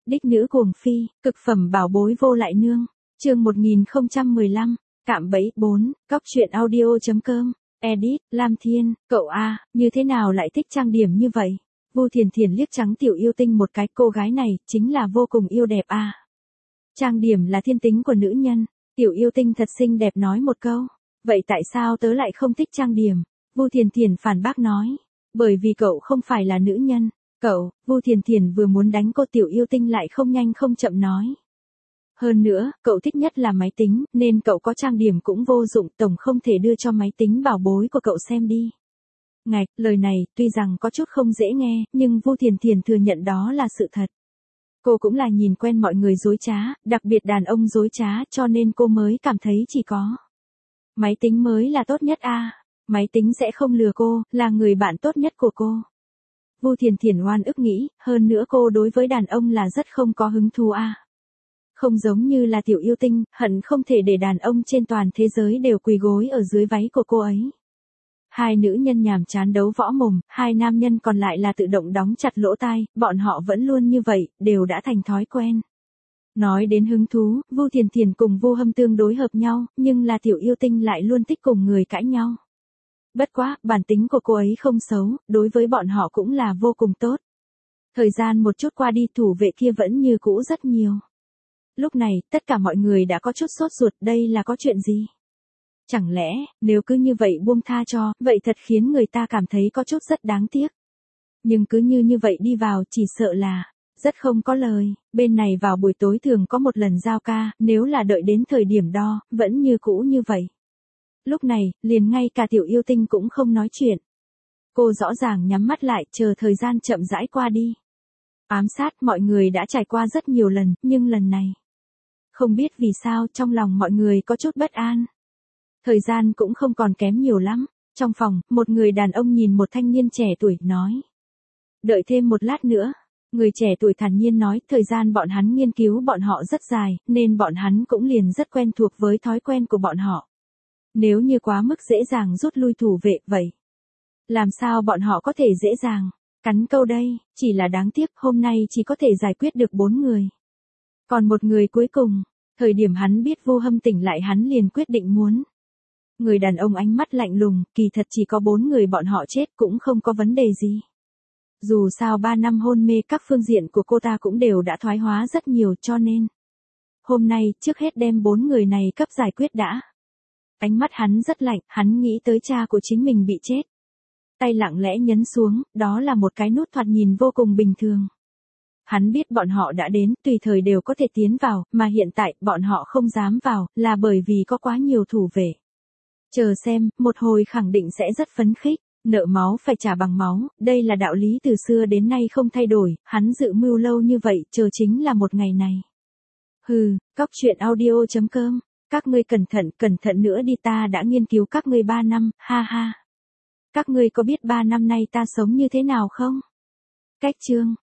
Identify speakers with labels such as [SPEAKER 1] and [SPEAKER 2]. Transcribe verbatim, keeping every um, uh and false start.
[SPEAKER 1] Đích nữ cuồng phi, cực phẩm bảo bối vô lại nương. Chương một nghìn không trăm mười lăm, cạm bẫy bốn, cóc truyện audio.com. Edit, Lam Thiên, cậu a, như thế nào lại thích trang điểm như vậy? Vu Thiền Thiền liếc trắng Tiểu Yêu Tinh một cái, cô gái này chính là vô cùng yêu đẹp a. Trang điểm là thiên tính của nữ nhân. Tiểu Yêu Tinh thật xinh đẹp nói một câu. Vậy tại sao tớ lại không thích trang điểm? Vu Thiền Thiền phản bác nói. Bởi vì cậu không phải là nữ nhân. Cậu, Vu Thiền Thiền vừa muốn đánh cô Tiểu Yêu Tinh lại không nhanh không chậm nói. Hơn nữa, cậu thích nhất là máy tính, nên cậu có trang điểm cũng vô dụng, tổng không thể đưa cho máy tính bảo bối của cậu xem đi. Ngạch, lời này, tuy rằng có chút không dễ nghe, nhưng Vu Thiền Thiền thừa nhận đó là sự thật. Cô cũng là nhìn quen mọi người dối trá, đặc biệt đàn ông dối trá, cho nên cô mới cảm thấy chỉ có máy tính mới là tốt nhất a. Máy tính sẽ không lừa cô, là người bạn tốt nhất của cô. Vu Thiền Thiền oan ức nghĩ, hơn nữa cô đối với đàn ông là rất không có hứng thú a. Không giống như là Tiểu Yêu Tinh, hận không thể để đàn ông trên toàn thế giới đều quỳ gối ở dưới váy của cô ấy. Hai nữ nhân nhàm chán đấu võ mồm, hai nam nhân còn lại là tự động đóng chặt lỗ tai, bọn họ vẫn luôn như vậy, đều đã thành thói quen. Nói đến hứng thú, Vu Thiền Thiền cùng Vu Hâm tương đối hợp nhau, nhưng là Tiểu Yêu Tinh lại luôn thích cùng người cãi nhau. Bất quá, bản tính của cô ấy không xấu, đối với bọn họ cũng là vô cùng tốt. Thời gian một chút qua đi, thủ vệ kia vẫn như cũ rất nhiều. Lúc này, tất cả mọi người đã có chút sốt ruột, đây là có chuyện gì? Chẳng lẽ, nếu cứ như vậy buông tha cho, vậy thật khiến người ta cảm thấy có chút rất đáng tiếc. Nhưng cứ như như vậy đi vào, chỉ sợ là rất không có lời. Bên này vào buổi tối thường có một lần giao ca, nếu là đợi đến thời điểm đo, vẫn như cũ như vậy. Lúc này, liền ngay cả Tiểu Yêu Tinh cũng không nói chuyện. Cô rõ ràng nhắm mắt lại, chờ thời gian chậm rãi qua đi. Ám sát mọi người đã trải qua rất nhiều lần, nhưng lần này, không biết vì sao trong lòng mọi người có chút bất an. Thời gian cũng không còn kém nhiều lắm. Trong phòng, một người đàn ông nhìn một thanh niên trẻ tuổi, nói. Đợi thêm một lát nữa. Người trẻ tuổi thản nhiên nói, thời gian bọn hắn nghiên cứu bọn họ rất dài, nên bọn hắn cũng liền rất quen thuộc với thói quen của bọn họ. Nếu như quá mức dễ dàng rút lui thủ vệ, vậy làm sao bọn họ có thể dễ dàng cắn câu đây? Chỉ là đáng tiếc, hôm nay chỉ có thể giải quyết được bốn người. Còn một người cuối cùng, thời điểm hắn biết Vu Hâm tỉnh lại hắn liền quyết định muốn. Người đàn ông ánh mắt lạnh lùng, kỳ thật chỉ có bốn người bọn họ chết cũng không có vấn đề gì. Dù sao ba năm hôn mê các phương diện của cô ta cũng đều đã thoái hóa rất nhiều, cho nên hôm nay trước hết đem bốn người này cấp giải quyết đã. Ánh mắt hắn rất lạnh, hắn nghĩ tới cha của chính mình bị chết. Tay lặng lẽ nhấn xuống, đó là một cái nút thoạt nhìn vô cùng bình thường. Hắn biết bọn họ đã đến, tùy thời đều có thể tiến vào, mà hiện tại bọn họ không dám vào, là bởi vì có quá nhiều thủ vệ. Chờ xem, một hồi khẳng định sẽ rất phấn khích, nợ máu phải trả bằng máu, đây là đạo lý từ xưa đến nay không thay đổi, hắn dự mưu lâu như vậy, chờ chính là một ngày này. Hừ, cóc truyện audio.com, các ngươi cẩn thận, cẩn thận nữa đi, ta đã nghiên cứu các ngươi ba năm, ha ha. Các ngươi có biết ba năm nay ta sống như thế nào không? Cách chương